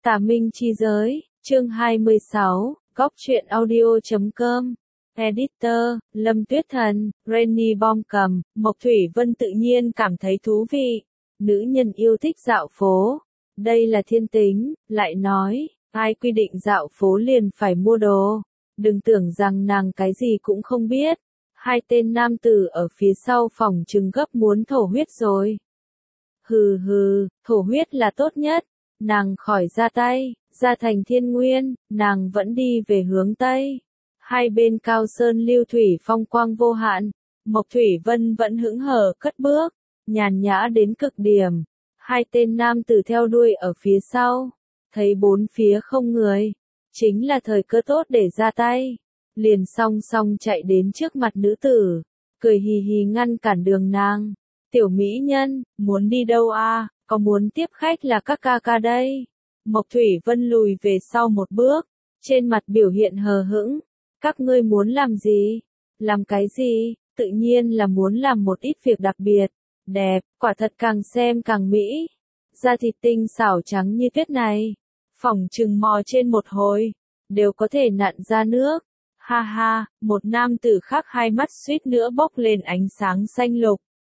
Tà Minh Chi Giới, chương 26, góc truyện audio.com. Editor, Lâm Tuyết Thần, Rainy Bom cầm, Mộc Thủy Vân tự nhiên cảm thấy thú vị. Nữ nhân yêu thích dạo phố. Đây là thiên tính, lại nói, ai quy định dạo phố liền phải mua đồ. Đừng tưởng rằng nàng cái gì cũng không biết. Hai tên nam tử ở phía sau phòng trừng gấp muốn thổ huyết rồi. Hừ hừ, thổ huyết là tốt nhất. Nàng khỏi ra tay, ra thành Thiên Nguyên, nàng vẫn đi về hướng Tây. Hai bên cao sơn lưu thủy phong quang vô hạn, Mộc Thủy Vân vẫn hững hờ cất bước, nhàn nhã đến cực điểm. Hai tên nam tử theo đuôi ở phía sau, thấy bốn phía không người, chính là thời cơ tốt để ra tay. Liền song song chạy đến trước mặt nữ tử, cười hì hì ngăn cản đường nàng. Tiểu mỹ nhân, muốn đi đâu à? Có muốn tiếp khách là các ca ca đây. Mộc Thủy Vân lùi về sau một bước, trên mặt biểu hiện hờ hững. Các ngươi muốn làm gì? Làm cái gì? Tự nhiên là muốn làm một ít việc đặc biệt, đẹp, quả thật càng xem càng mỹ. Da thịt tinh xảo trắng như tuyết này, phỏng chừng mò trên một hồi, đều có thể nặn ra nước. Ha ha, một nam tử khác hai mắt suýt nữa bốc lên ánh sáng xanh lục.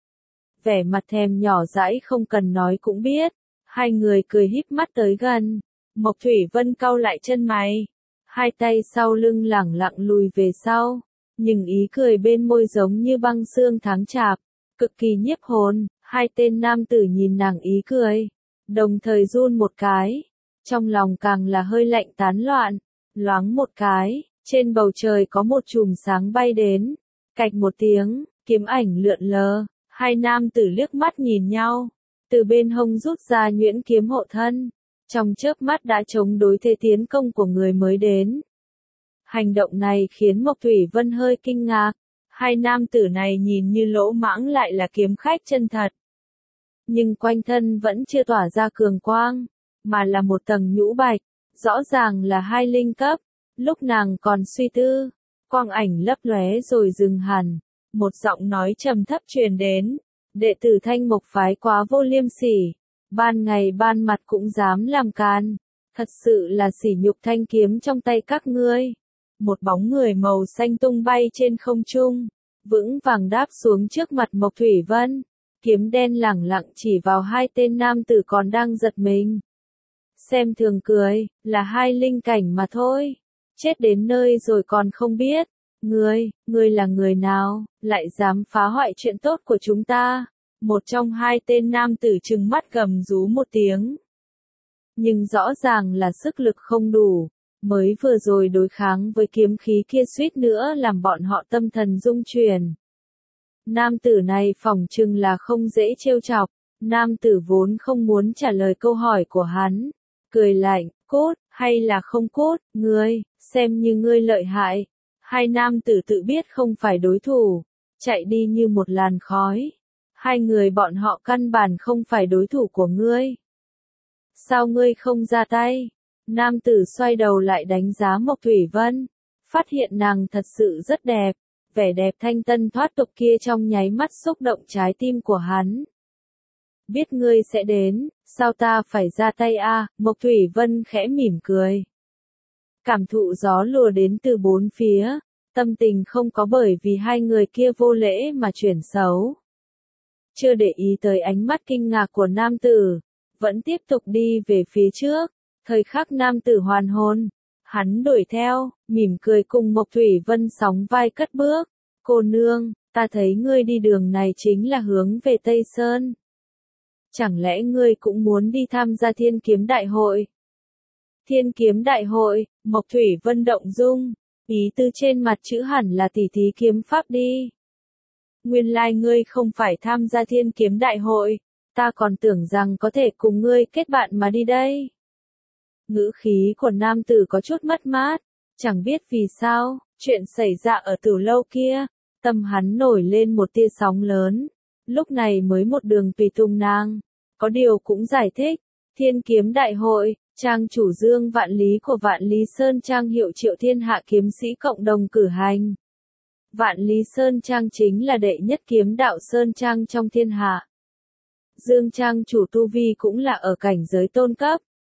Vẻ mặt thèm nhỏ dãi không cần nói cũng biết. Hai người cười híp mắt tới gần. Mộc Thủy Vân cau lại chân mày. Hai tay sau lưng lẳng lặng lùi về sau. Nhưng ý cười bên môi giống như băng sương tháng chạp. Cực kỳ nhiếp hồn. Hai tên nam tử nhìn nàng ý cười. Đồng thời run một cái. Trong lòng càng là hơi lạnh tán loạn. Loáng một cái. Trên bầu trời có một chùm sáng bay đến. Cạch một tiếng, kiếm ảnh lượn lờ. Hai nam tử liếc mắt nhìn nhau, từ bên hông rút ra nhuyễn kiếm hộ thân, trong chớp mắt đã chống đối thế tiến công của người mới đến. Hành động này khiến Mộc Thủy Vân hơi kinh ngạc, hai nam tử này nhìn như lỗ mãng lại là kiếm khách chân thật. Nhưng quanh thân vẫn chưa tỏa ra cường quang, mà là một tầng nhũ bạch, rõ ràng là hai linh cấp. Lúc nàng còn suy tư, quang ảnh lấp lóe rồi dừng hẳn. Một giọng nói trầm thấp truyền đến, đệ tử Thanh Mộc phái quá vô liêm sỉ, ban ngày ban mặt cũng dám làm can, thật sự là sỉ nhục thanh kiếm trong tay các ngươi. Một bóng người màu xanh tung bay trên không trung, vững vàng đáp xuống trước mặt Mộc Thủy Vân, kiếm đen lẳng lặng chỉ vào hai tên nam tử còn đang giật mình. Xem thường cười, là hai linh cảnh mà thôi, chết đến nơi rồi còn không biết. Ngươi là người nào, lại dám phá hoại chuyện tốt của chúng ta? Một trong hai tên nam tử trừng mắt gầm rú một tiếng. Nhưng rõ ràng là sức lực không đủ, mới vừa rồi đối kháng với kiếm khí kia suýt nữa làm bọn họ tâm thần rung chuyển. Nam tử này phỏng chừng là không dễ trêu chọc, nam tử vốn không muốn trả lời câu hỏi của hắn. Cười lạnh, cốt, hay là không cốt, ngươi, xem như ngươi lợi hại. Hai nam tử tự biết không phải đối thủ, chạy đi như một làn khói. Hai người bọn họ căn bản không phải đối thủ của ngươi. Sao ngươi không ra tay? Nam tử xoay đầu lại đánh giá Mộc Thủy Vân, phát hiện nàng thật sự rất đẹp, vẻ đẹp thanh tân thoát tục kia trong nháy mắt xúc động trái tim của hắn. Biết ngươi sẽ đến, sao ta phải ra tay a? Mộc Thủy Vân khẽ mỉm cười. Cảm thụ gió lùa đến từ bốn phía, tâm tình không có bởi vì hai người kia vô lễ mà chuyển xấu. Chưa để ý tới ánh mắt kinh ngạc của nam tử, vẫn tiếp tục đi về phía trước, thời khắc nam tử hoàn hồn, hắn đuổi theo, mỉm cười cùng Mộc Thủy Vân sóng vai cất bước. Cô nương, ta thấy ngươi đi đường này chính là hướng về Tây Sơn. Chẳng lẽ ngươi cũng muốn đi tham gia Thiên Kiếm Đại Hội? Thiên Kiếm Đại Hội, Mộc Thủy Vân động dung, ý tư trên mặt chữ hẳn là tỉ thí kiếm pháp đi. Nguyên lai ngươi không phải tham gia Thiên Kiếm Đại Hội, ta còn tưởng rằng có thể cùng ngươi kết bạn mà đi đây. Ngữ khí của nam tử có chút mất mát, chẳng biết vì sao, chuyện xảy ra ở Tử Lâu kia, tâm hắn nổi lên một tia sóng lớn, lúc này mới một đường tùy tùng nàng, có điều cũng giải thích, Thiên Kiếm Đại Hội. Trang chủ Dương Vạn Lý của Vạn Lý Sơn Trang hiệu triệu thiên hạ kiếm sĩ cộng đồng cử hành. Vạn Lý Sơn Trang chính là đệ nhất kiếm đạo Sơn Trang trong thiên hạ. Dương Trang chủ tu vi cũng là ở cảnh giới tôn cấp.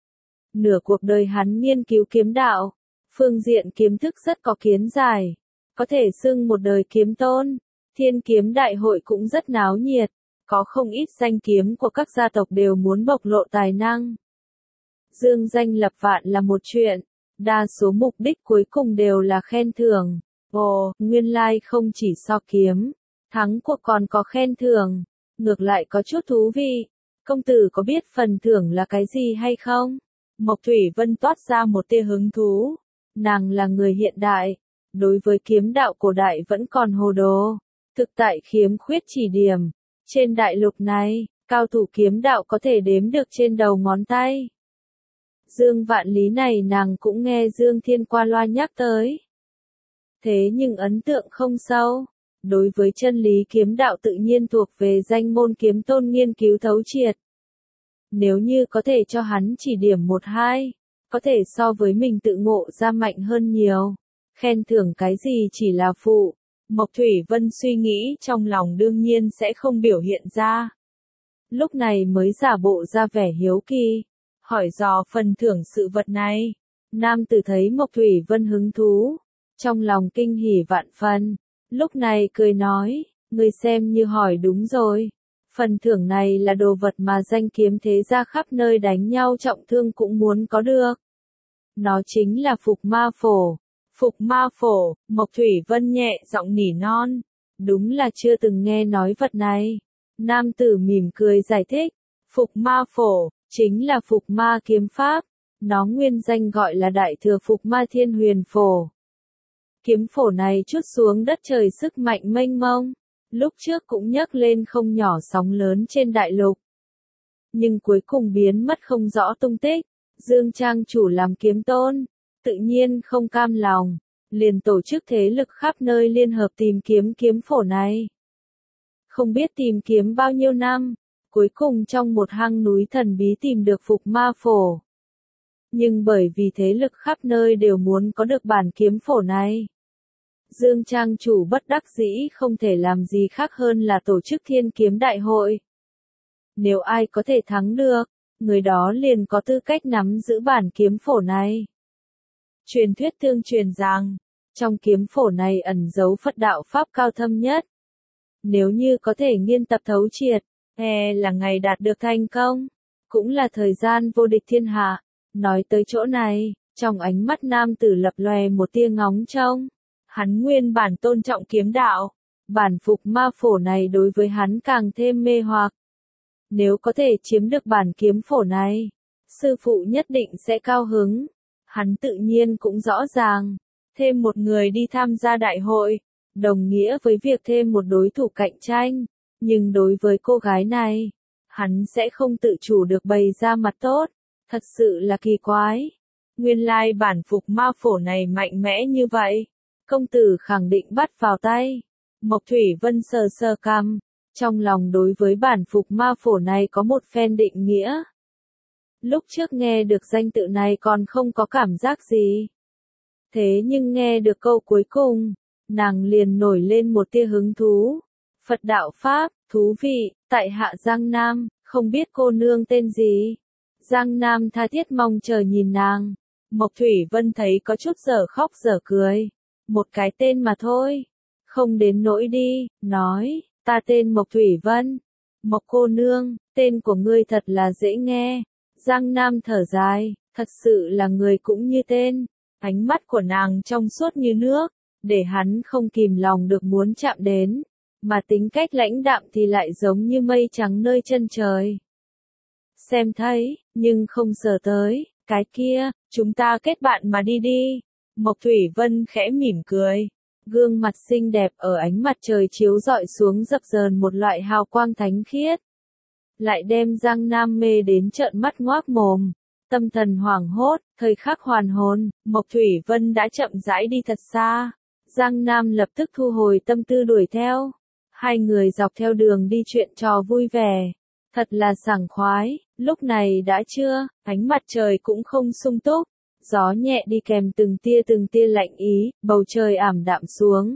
Nửa cuộc đời hắn nghiên cứu kiếm đạo, phương diện kiếm thức rất có kiến giải, có thể xưng một đời kiếm tôn. Thiên kiếm đại hội cũng rất náo nhiệt, có không ít danh kiếm của các gia tộc đều muốn bộc lộ tài năng. Dương danh lập vạn là một chuyện, đa số mục đích cuối cùng đều là khen thưởng. Ồ, nguyên lai không chỉ so kiếm, thắng cuộc còn có khen thưởng, ngược lại có chút thú vị. Công tử có biết phần thưởng là cái gì hay không? Mộc Thủy Vân toát ra một tia hứng thú. Nàng là người hiện đại, đối với kiếm đạo cổ đại vẫn còn hồ đồ, thực tại khiếm khuyết chỉ điểm. Trên đại lục này, cao thủ kiếm đạo có thể đếm được trên đầu ngón tay. Dương Vạn Lý này nàng cũng nghe Dương Thiên qua loa nhắc tới. Thế nhưng ấn tượng không sâu. Đối với chân lý kiếm đạo tự nhiên thuộc về danh môn kiếm tôn nghiên cứu thấu triệt. Nếu như có thể cho hắn chỉ điểm một hai, có thể so với mình tự ngộ ra mạnh hơn nhiều. Khen thưởng cái gì chỉ là phụ. Mộc Thủy Vân suy nghĩ trong lòng đương nhiên sẽ không biểu hiện ra. Lúc này mới giả bộ ra vẻ hiếu kỳ, hỏi dò phần thưởng sự vật này. Nam tử thấy Mộc Thủy Vân hứng thú, trong lòng kinh hỉ vạn phần, lúc này cười nói, ngươi xem như hỏi đúng rồi. Phần thưởng này là đồ vật mà danh kiếm thế gia khắp nơi đánh nhau trọng thương cũng muốn có được. Nó chính là phục ma phổ. Phục ma phổ, Mộc Thủy Vân nhẹ giọng nỉ non. Đúng là chưa từng nghe nói vật này. Nam tử mỉm cười giải thích. Phục ma phổ, chính là phục ma kiếm pháp. Nó nguyên danh gọi là Đại Thừa Phục Ma Thiên Huyền Phổ. Kiếm phổ này trút xuống đất trời sức mạnh mênh mông. Lúc trước cũng nhấc lên không nhỏ sóng lớn trên đại lục. Nhưng cuối cùng biến mất không rõ tung tích. Dương Trang chủ làm kiếm tôn, tự nhiên không cam lòng, liền tổ chức thế lực khắp nơi liên hợp tìm kiếm kiếm phổ này. Không biết tìm kiếm bao nhiêu năm, cuối cùng trong một hang núi thần bí tìm được phục ma phổ. Nhưng bởi vì thế lực khắp nơi đều muốn có được bản kiếm phổ này, Dương Trang chủ bất đắc dĩ không thể làm gì khác hơn là tổ chức thiên kiếm đại hội. Nếu ai có thể thắng được, người đó liền có tư cách nắm giữ bản kiếm phổ này. Truyền thuyết tương truyền rằng, trong kiếm phổ này ẩn giấu Phật đạo pháp cao thâm nhất. Nếu như có thể nghiên tập thấu triệt, là ngày đạt được thành công, cũng là thời gian vô địch thiên hạ. Nói tới chỗ này, trong ánh mắt nam tử lập lòe một tia ngóng trông. Hắn nguyên bản tôn trọng kiếm đạo, bản phục ma phổ này đối với hắn càng thêm mê hoặc. Nếu có thể chiếm được bản kiếm phổ này, sư phụ nhất định sẽ cao hứng. Hắn tự nhiên cũng rõ ràng, thêm một người đi tham gia đại hội, đồng nghĩa với việc thêm một đối thủ cạnh tranh. Nhưng đối với cô gái này, hắn sẽ không tự chủ được bày ra mặt tốt. Thật sự là kỳ quái. Nguyên lai bản phục ma phổ này mạnh mẽ như vậy. Công tử khẳng định bắt vào tay. Mộc Thủy Vân sờ sờ cằm, trong lòng đối với bản phục ma phổ này có một phen định nghĩa. Lúc trước nghe được danh tự này còn không có cảm giác gì. Thế nhưng nghe được câu cuối cùng, nàng liền nổi lên một tia hứng thú. Phật đạo Pháp, thú vị, tại hạ Giang Nam, không biết cô nương tên gì. Giang Nam tha thiết mong chờ nhìn nàng. Mộc Thủy Vân thấy có chút dở khóc dở cười. Một cái tên mà thôi. Không đến nỗi đi, nói, ta tên Mộc Thủy Vân. Mộc cô nương, tên của ngươi thật là dễ nghe. Giang Nam thở dài, thật sự là người cũng như tên. Ánh mắt của nàng trong suốt như nước, để hắn không kìm lòng được muốn chạm đến. Mà tính cách lãnh đạm thì lại giống như mây trắng nơi chân trời. Xem thấy, nhưng không sờ tới, cái kia, chúng ta kết bạn mà đi đi. Mộc Thủy Vân khẽ mỉm cười. Gương mặt xinh đẹp ở ánh mặt trời chiếu rọi xuống dập dờn một loại hào quang thánh khiết. Lại đem Giang Nam mê đến trợn mắt ngoác mồm. Tâm thần hoảng hốt, thời khắc hoàn hồn, Mộc Thủy Vân đã chậm rãi đi thật xa. Giang Nam lập tức thu hồi tâm tư đuổi theo. Hai người dọc theo đường đi chuyện trò vui vẻ. Thật là sảng khoái, lúc này đã trưa, ánh mặt trời cũng không sung túc. Gió nhẹ đi kèm từng tia lạnh ý, bầu trời ảm đạm xuống.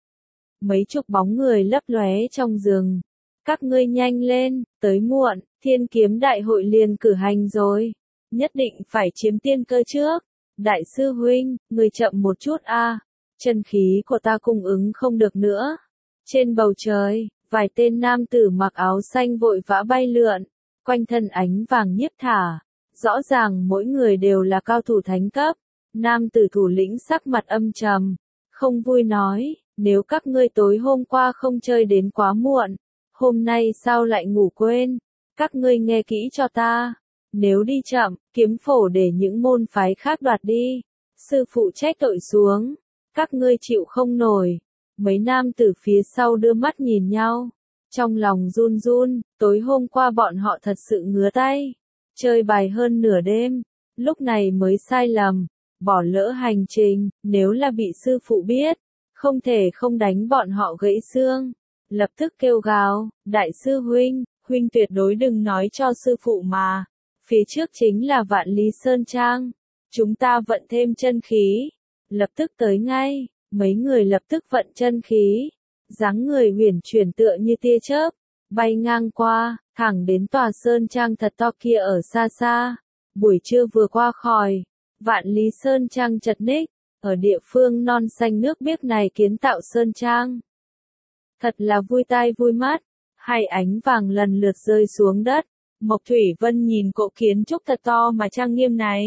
Mấy chục bóng người lấp lóe trong rừng. Các ngươi nhanh lên, tới muộn, thiên kiếm đại hội liền cử hành rồi. nhất định phải chiếm tiên cơ trước. Đại sư huynh, người chậm một chút a, chân khí của ta cung ứng không được nữa. Trên bầu trời, vài tên nam tử mặc áo xanh vội vã bay lượn, quanh thân ánh vàng nhiếp thả. Rõ ràng mỗi người đều là cao thủ thánh cấp. Nam tử thủ lĩnh sắc mặt âm trầm, không vui nói, nếu các ngươi tối hôm qua không chơi đến quá muộn, hôm nay sao lại ngủ quên? Các ngươi nghe kỹ cho ta. Nếu đi chậm, kiếm phổ để những môn phái khác đoạt đi. Sư phụ trách tội xuống. Các ngươi chịu không nổi. Mấy nam tử phía sau đưa mắt nhìn nhau. Trong lòng run run, tối hôm qua bọn họ thật sự ngứa tay. Chơi bài hơn nửa đêm. Lúc này mới sai lầm. Bỏ lỡ hành trình, nếu là bị sư phụ biết. Không thể không đánh bọn họ gãy xương. Lập tức kêu gào, đại sư huynh, huynh tuyệt đối đừng nói cho sư phụ mà. Phía trước chính là Vạn Lý Sơn Trang. Chúng ta vận thêm chân khí. Lập tức tới ngay, mấy người lập tức vận chân khí. Dáng người huyền chuyển tựa như tia chớp, bay ngang qua, thẳng đến tòa Sơn Trang thật to kia ở xa xa. Buổi trưa vừa qua khỏi, Vạn Lý Sơn Trang chật ních, ở địa phương non xanh nước biếc này kiến tạo Sơn Trang. Thật là vui tai vui mắt, hai ánh vàng lần lượt rơi xuống đất. Mộc Thủy Vân nhìn cỗ kiến trúc thật to mà trang nghiêm này.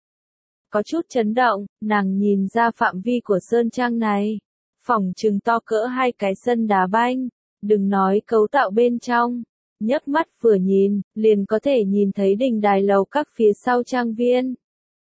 Có chút chấn động, nàng nhìn ra phạm vi của Sơn Trang này. Phòng chừng to cỡ hai cái sân đá banh, đừng nói cấu tạo bên trong. Nhấc mắt vừa nhìn, liền có thể nhìn thấy đình đài lầu các phía sau trang viên.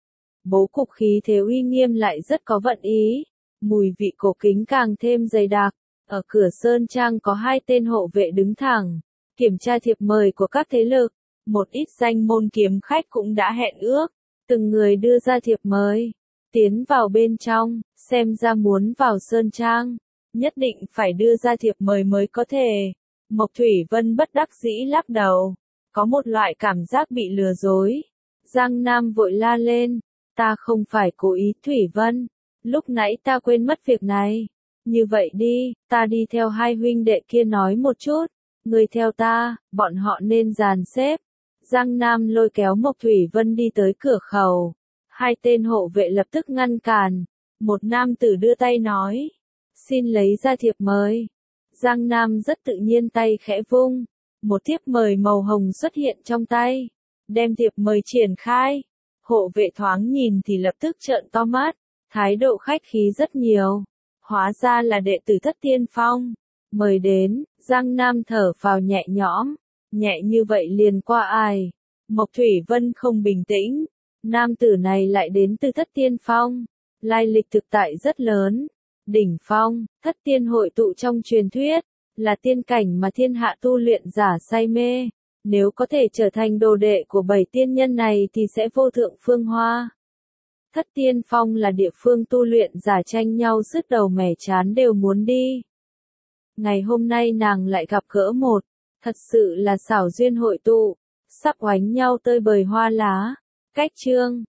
Bố cục khí thế uy nghiêm lại rất có vận ý. Mùi vị cổ kính càng thêm dày đặc. Ở cửa Sơn Trang có hai tên hộ vệ đứng thẳng, kiểm tra thiệp mời của các thế lực. Một ít danh môn kiếm khách cũng đã hẹn ước, từng người đưa ra thiệp mời. Tiến vào bên trong, xem ra muốn vào Sơn Trang, nhất định phải đưa ra thiệp mời mới có thể. Mộc Thủy Vân bất đắc dĩ lắc đầu, có một loại cảm giác bị lừa dối. Giang Nam vội la lên, ta không phải cố ý Thủy Vân, lúc nãy ta quên mất việc này. Như vậy đi, ta đi theo hai huynh đệ kia nói một chút, người theo ta, bọn họ nên dàn xếp. Giang Nam lôi kéo Mộc Thủy Vân đi tới cửa khẩu. Hai tên hộ vệ lập tức ngăn cản. Một nam tử đưa tay nói, xin lấy ra thiệp mời. Giang Nam rất tự nhiên tay khẽ vung. Một thiệp mời màu hồng xuất hiện trong tay. Đem thiệp mời triển khai. Hộ vệ thoáng nhìn thì lập tức trợn to mắt. Thái độ khách khí rất nhiều. Hóa ra là đệ tử Thất Tiên Phong. Mời đến, Giang Nam thở phào nhẹ nhõm. Nhẹ như vậy liền qua ai. Mộc Thủy Vân không bình tĩnh. Nam tử này lại đến từ Thất Tiên Phong. Lai lịch thực tại rất lớn. Đỉnh Phong, Thất Tiên hội tụ trong truyền thuyết. Là tiên cảnh mà thiên hạ tu luyện giả say mê. Nếu có thể trở thành đồ đệ của 7 tiên nhân này thì sẽ vô thượng phương hoa. Thất Tiên Phong là địa phương tu luyện giả tranh nhau sứt đầu mẻ chán đều muốn đi. Ngày hôm nay nàng lại gặp gỡ một. Thật sự là xảo duyên hội tụ, sắp oánh nhau tơi bời hoa lá. Cách chương